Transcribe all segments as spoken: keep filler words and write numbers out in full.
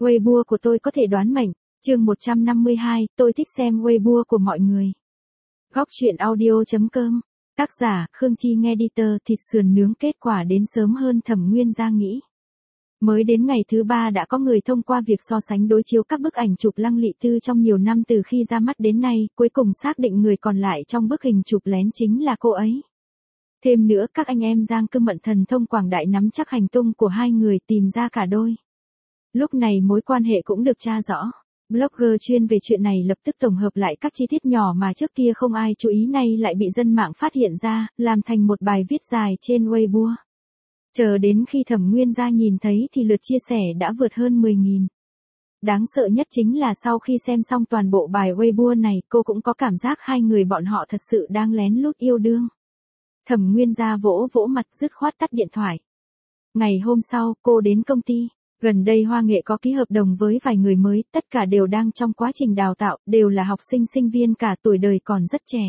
Weibo của tôi có thể đoán mệnh. Chương một trăm năm mươi hai, tôi thích xem Weibo của mọi người. Góc truyện audio chấm com. Tác giả, Khương Chi nghe editor. Thịt sườn nướng kết quả đến sớm hơn Thẩm Nguyên Gia nghĩ. Mới đến ngày thứ ba đã có người thông qua việc so sánh đối chiếu các bức ảnh chụp Lăng Lị Tư trong nhiều năm từ khi ra mắt đến nay, cuối cùng xác định người còn lại trong bức hình chụp lén chính là cô ấy. Thêm nữa, các anh em Giang Cư Mận thần thông quảng đại nắm chắc hành tung của hai người, tìm ra cả đôi. Lúc này mối quan hệ cũng được tra rõ. Blogger chuyên về chuyện này lập tức tổng hợp lại các chi tiết nhỏ mà trước kia không ai chú ý nay lại bị dân mạng phát hiện ra, làm thành một bài viết dài trên Weibo. Chờ đến khi Thẩm Nguyên Gia nhìn thấy thì lượt chia sẻ đã vượt hơn mười nghìn. Đáng sợ nhất chính là sau khi xem xong toàn bộ bài Weibo này, cô cũng có cảm giác hai người bọn họ thật sự đang lén lút yêu đương. Thẩm Nguyên Gia vỗ vỗ mặt dứt khoát tắt điện thoại. Ngày hôm sau, cô đến công ty. Gần đây Hoa Nghệ có ký hợp đồng với vài người mới, tất cả đều đang trong quá trình đào tạo, đều là học sinh sinh viên cả, tuổi đời còn rất trẻ.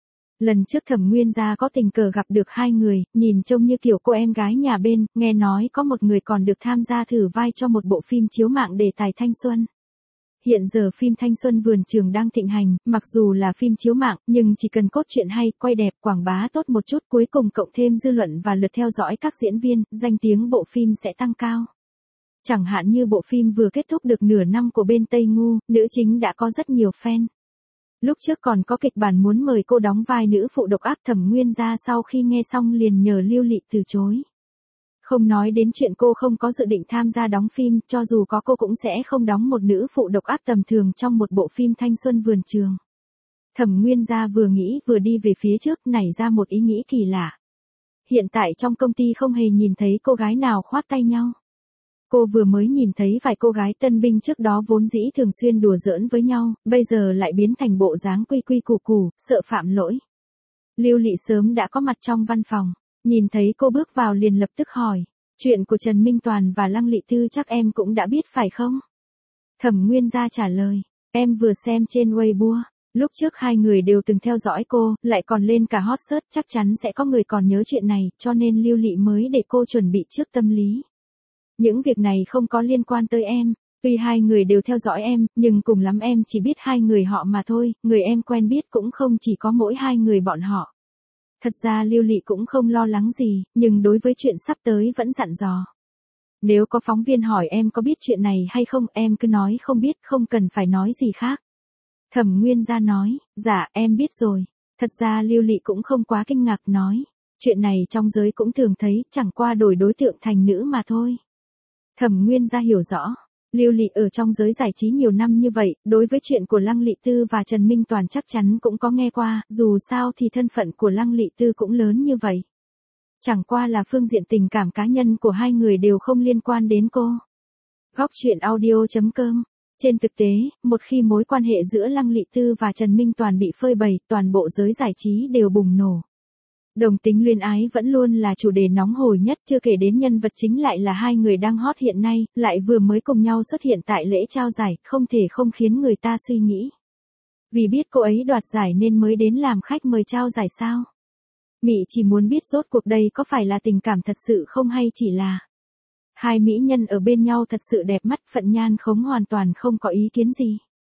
Lần trước Thẩm Nguyên Gia có tình cờ gặp được hai người, nhìn trông như kiểu cô em gái nhà bên, nghe nói có một người còn được tham gia thử vai cho một bộ phim chiếu mạng đề tài thanh xuân. Hiện giờ phim thanh xuân vườn trường đang thịnh hành, mặc dù là phim chiếu mạng, nhưng chỉ cần cốt truyện hay, quay đẹp, quảng bá tốt một chút, cuối cùng cộng thêm dư luận và lượt theo dõi các diễn viên, danh tiếng bộ phim sẽ tăng cao. Chẳng hạn như bộ phim vừa kết thúc được nửa năm của bên Tây Ngu, nữ chính đã có rất nhiều fan. Lúc trước còn có kịch bản muốn mời cô đóng vai nữ phụ độc ác, Thẩm Nguyên Gia sau khi nghe xong liền nhờ Lưu Lị từ chối. Không nói đến chuyện cô không có dự định tham gia đóng phim, cho dù có cô cũng sẽ không đóng một nữ phụ độc ác tầm thường trong một bộ phim thanh xuân vườn trường. Thẩm Nguyên Gia vừa nghĩ vừa đi về phía trước, nảy ra một ý nghĩ kỳ lạ. Hiện tại trong công ty không hề nhìn thấy cô gái nào khoác tay nhau. Cô vừa mới nhìn thấy vài cô gái tân binh trước đó vốn dĩ thường xuyên đùa giỡn với nhau, bây giờ lại biến thành bộ dáng quy quy củ củ, sợ phạm lỗi. Lưu Lị sớm đã có mặt trong văn phòng, nhìn thấy cô bước vào liền lập tức hỏi, chuyện của Trần Minh Toàn và Lăng Lị Tư chắc em cũng đã biết phải không? Thẩm Nguyên Gia trả lời, em vừa xem trên Weibo, lúc trước hai người đều từng theo dõi cô, lại còn lên cả hot search, chắc chắn sẽ có người còn nhớ chuyện này, cho nên Lưu Lị mới để cô chuẩn bị trước tâm lý. Những việc này không có liên quan tới em, tuy hai người đều theo dõi em, nhưng cùng lắm em chỉ biết hai người họ mà thôi, người em quen biết cũng không chỉ có mỗi hai người bọn họ. Thật ra Lưu Lị cũng không lo lắng gì, nhưng đối với chuyện sắp tới vẫn dặn dò. Nếu có phóng viên hỏi em có biết chuyện này hay không, em cứ nói không biết, không cần phải nói gì khác. Thẩm Nguyên Gia nói, dạ em biết rồi. Thật ra Lưu Lị cũng không quá kinh ngạc, nói, chuyện này trong giới cũng thường thấy, chẳng qua đổi đối tượng thành nữ mà thôi. Thẩm Nguyên Gia hiểu rõ, Lưu Lị ở trong giới giải trí nhiều năm như vậy, đối với chuyện của Lăng Lị Tư và Trần Minh Toàn chắc chắn cũng có nghe qua, dù sao thì thân phận của Lăng Lị Tư cũng lớn như vậy. Chẳng qua là phương diện tình cảm cá nhân của hai người đều không liên quan đến cô. Góc truyện audio chấm com. Trên thực tế, một khi mối quan hệ giữa Lăng Lị Tư và Trần Minh Toàn bị phơi bày, toàn bộ giới giải trí đều bùng nổ. Đồng tính luyến ái vẫn luôn là chủ đề nóng hổi nhất, chưa kể đến nhân vật chính lại là hai người đang hot hiện nay, lại vừa mới cùng nhau xuất hiện tại lễ trao giải, không thể không khiến người ta suy nghĩ. Vì biết cô ấy đoạt giải nên mới đến làm khách mời trao giải sao? Mị chỉ muốn biết rốt cuộc đây có phải là tình cảm thật sự không hay chỉ là hai mỹ nhân ở bên nhau thật sự đẹp mắt, Phận Nhan Khống hoàn toàn không có ý kiến gì.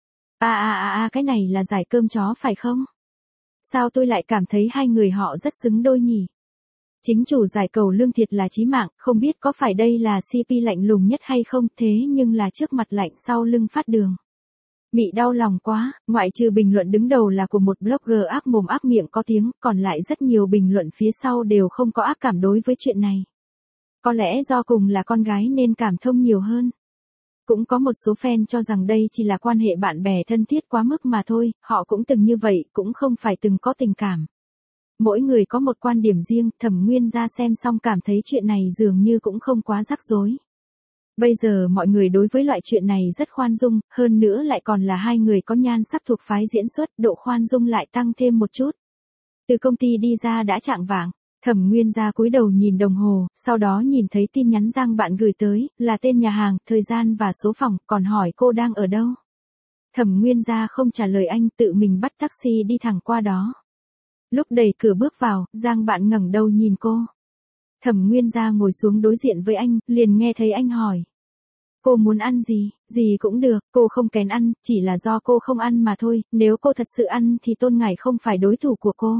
À à à à cái này là giải cơm chó phải không? Sao tôi lại cảm thấy hai người họ rất xứng đôi nhỉ? Chính chủ giải cầu lương thiệt là chí mạng, không biết có phải đây là xê pê lạnh lùng nhất hay không, thế nhưng là trước mặt lạnh sau lưng phát đường. Mị đau lòng quá, ngoại trừ bình luận đứng đầu là của một blogger ác mồm ác miệng có tiếng, còn lại rất nhiều bình luận phía sau đều không có ác cảm đối với chuyện này. Có lẽ do cùng là con gái nên cảm thông nhiều hơn. Cũng có một số fan cho rằng đây chỉ là quan hệ bạn bè thân thiết quá mức mà thôi, họ cũng từng như vậy, cũng không phải từng có tình cảm. Mỗi người có một quan điểm riêng, Thẩm Nguyên Gia xem xong cảm thấy chuyện này dường như cũng không quá rắc rối. Bây giờ mọi người đối với loại chuyện này rất khoan dung, hơn nữa lại còn là hai người có nhan sắc thuộc phái diễn xuất, độ khoan dung lại tăng thêm một chút. Từ công ty đi ra đã chạng vạng. Thẩm Nguyên Gia cúi đầu nhìn đồng hồ, sau đó nhìn thấy tin nhắn Giang bạn gửi tới, là tên nhà hàng, thời gian và số phòng, còn hỏi cô đang ở đâu. Thẩm Nguyên Gia không trả lời anh, tự mình bắt taxi đi thẳng qua đó. Lúc đẩy cửa bước vào, Giang bạn ngẩng đầu nhìn cô. Thẩm Nguyên Gia ngồi xuống đối diện với anh, liền nghe thấy anh hỏi. Cô muốn ăn gì, gì cũng được, cô không kén ăn, chỉ là do cô không ăn mà thôi, nếu cô thật sự ăn thì Tôn Ngải không phải đối thủ của cô.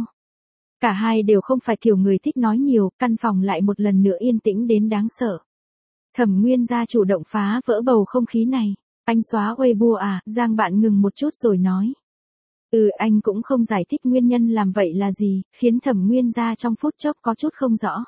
Cả hai đều không phải kiểu người thích nói nhiều, căn phòng lại một lần nữa yên tĩnh đến đáng sợ. Thẩm Nguyên Gia chủ động phá vỡ bầu không khí này. Anh xóa Weibo à, Giang Bạn ngừng một chút rồi nói. Ừ, anh cũng không giải thích nguyên nhân làm vậy là gì, khiến Thẩm Nguyên Gia trong phút chốc có chút không rõ.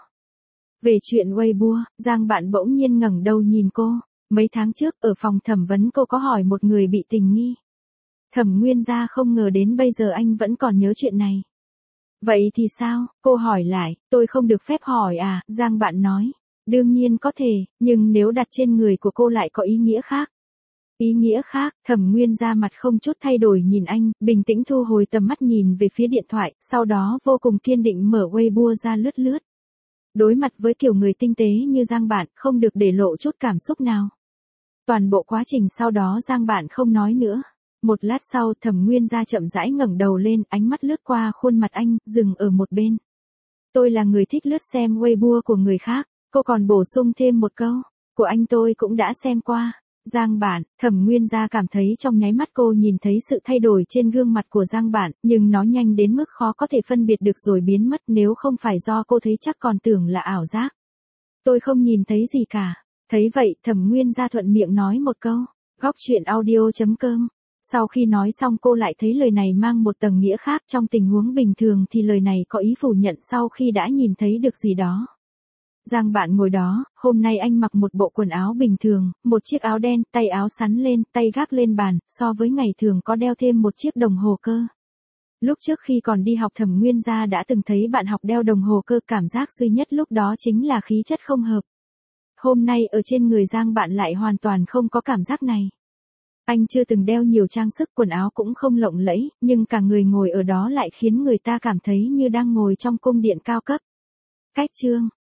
Về chuyện Weibo, Giang Bạn bỗng nhiên ngẩng đầu nhìn cô. Mấy tháng trước, ở phòng thẩm vấn cô có hỏi một người bị tình nghi. Thẩm Nguyên Gia không ngờ đến bây giờ anh vẫn còn nhớ chuyện này. Vậy thì sao, cô hỏi lại, tôi không được phép hỏi à, Giang Bạn nói. Đương nhiên có thể, nhưng nếu đặt trên người của cô lại có ý nghĩa khác. Ý nghĩa khác, Thẩm Nguyên Gia mặt không chút thay đổi nhìn anh, bình tĩnh thu hồi tầm mắt nhìn về phía điện thoại, sau đó vô cùng kiên định mở Weibo ra lướt lướt. Đối mặt với kiểu người tinh tế như Giang Bạn, không được để lộ chút cảm xúc nào. Toàn bộ quá trình sau đó Giang Bạn không nói nữa. Một lát sau Thẩm Nguyên Gia chậm rãi ngẩng đầu lên, ánh mắt lướt qua khuôn mặt anh, dừng ở một bên. Tôi là người thích lướt xem Weibo của người khác, cô còn bổ sung thêm một câu, của anh tôi cũng đã xem qua. Giang Bạn, Thẩm Nguyên Gia cảm thấy trong nháy mắt cô nhìn thấy sự thay đổi trên gương mặt của Giang Bạn, nhưng nó nhanh đến mức khó có thể phân biệt được rồi biến mất, nếu không phải do cô thấy chắc còn tưởng là ảo giác. Tôi không nhìn thấy gì cả. Thấy vậy, Thẩm Nguyên Gia thuận miệng nói một câu, góc chuyện audio chấm com. Sau khi nói xong cô lại thấy lời này mang một tầng nghĩa khác, trong tình huống bình thường thì lời này có ý phủ nhận sau khi đã nhìn thấy được gì đó. Giang Bạn ngồi đó, hôm nay anh mặc một bộ quần áo bình thường, một chiếc áo đen, tay áo sắn lên, tay gác lên bàn, so với ngày thường có đeo thêm một chiếc đồng hồ cơ. Lúc trước khi còn đi học Thẩm Nguyên Gia đã từng thấy bạn học đeo đồng hồ cơ, cảm giác duy nhất lúc đó chính là khí chất không hợp. Hôm nay ở trên người Giang Bạn lại hoàn toàn không có cảm giác này. Anh chưa từng đeo nhiều trang sức, quần áo cũng không lộng lẫy, nhưng cả người ngồi ở đó lại khiến người ta cảm thấy như đang ngồi trong cung điện cao cấp. Cách chương